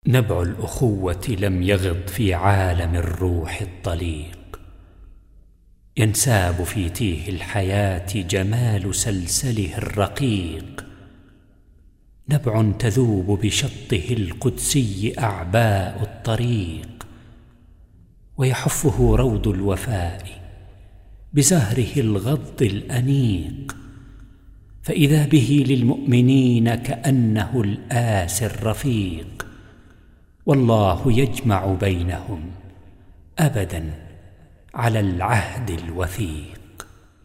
نبع الأخوة لم يغض في عالم الروح الطليق، ينساب في تيه الحياة جمال سلسله الرقيق. نبع تذوب بشطه القدسي أعباء الطريق، ويحفه روض الوفاء بزهره الغض الأنيق، فإذا به للمؤمنين كأنه الآس الرفيق. والله يجمع بينهم أبدا على العهد الوثيق.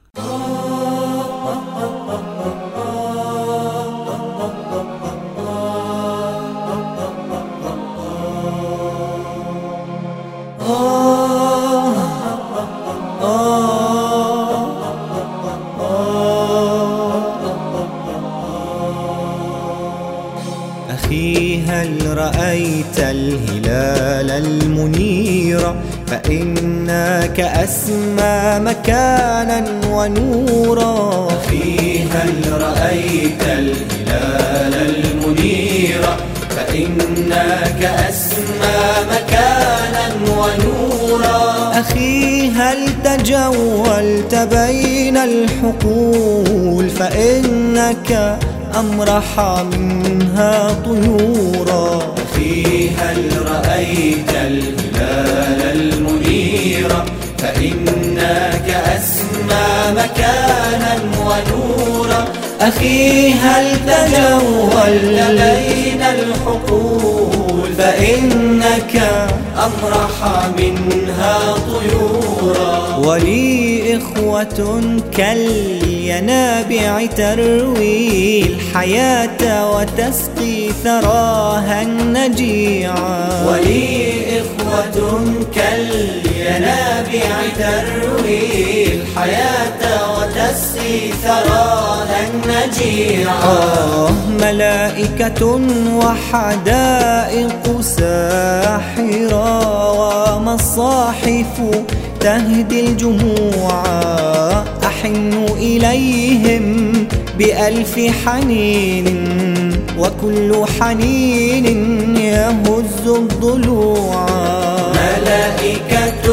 أخي هل رأيت الهلال المنير؟ فإنك أسمى مكانا ونورا. أخي هل رأيت الهلال المنير؟ فإنك أسمى مكانا ونورا. أخي هل تجولت بين الحقول؟ فإنك أمرح منها طيورا. أخي هل رأيت الهلال المنير؟ فإنك أسمى مكانا ونورا. أخي هل تجولت بين الحقول؟ فإنك أمرح منها طيورا. ولي إخوة كالينابع تروي الحياة وتسقي ثراها النجيعا. ولي إخوة كالينابع تروي الحياة وتسقي ثراها النجيعا. ملائكة وحدائق ساحرة ومصاحف تهدي الجموع. أحن إليهم بألف حنين وكل حنين يهز الضلوع. ملائكة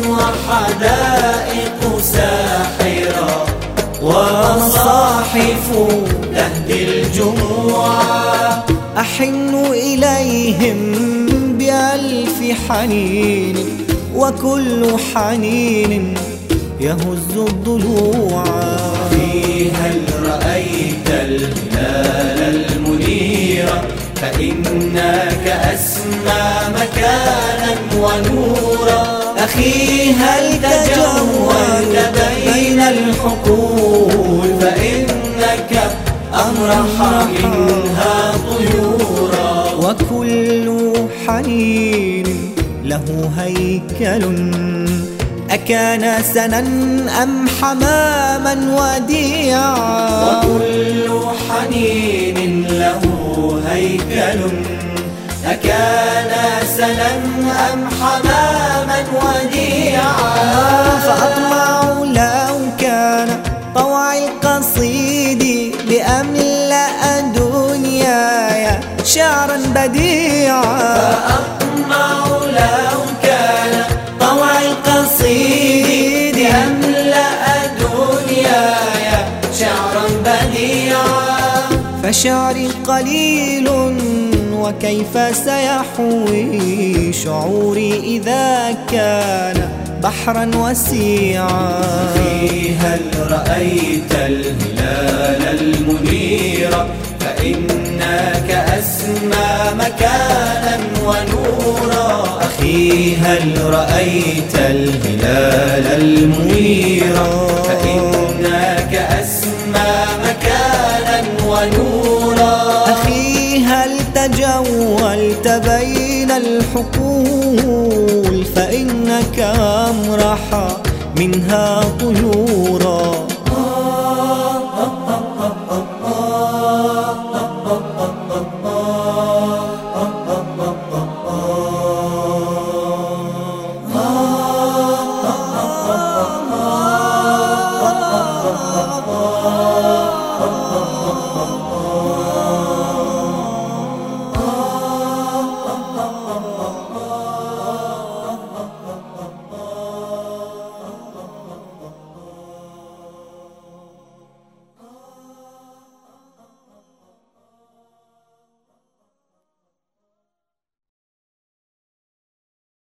وحدائق ساحرة ومصاحف تهدي الجموع. أحن إليهم بألف حنين وكل حنين يهز الضلوع. أخي هل رأيت الهلال المنير؟ فإنك أسمى مكانا ونورا. أخي هل تجولت بين الحقول؟ فإنك أمرح منها طيورا. وكل حنين له هيكل، أكان سنا أم حماما وديعا. وكل حنين له هيكل، أكان سنا أم حماما وديعا. فأطمع لو كان طوع القصيد لأملأ دنياي شعرا بديعا. فأطمع لو كان طوع القصيد لأملأ دنياي شعرا بديعا. فشعري قليل وكيف سيحوي شعوري إذا كان بحرا وسيعا. أخي هل رأيت الهلال المنير؟ فإنك أسمى مكانا ونورا. أخي هل رأيت الهلال المنير؟ فإنك أسمى مكانا ونورا. أخي هل تجولت بين الحقول؟ فإنك أمرح منها طيورا.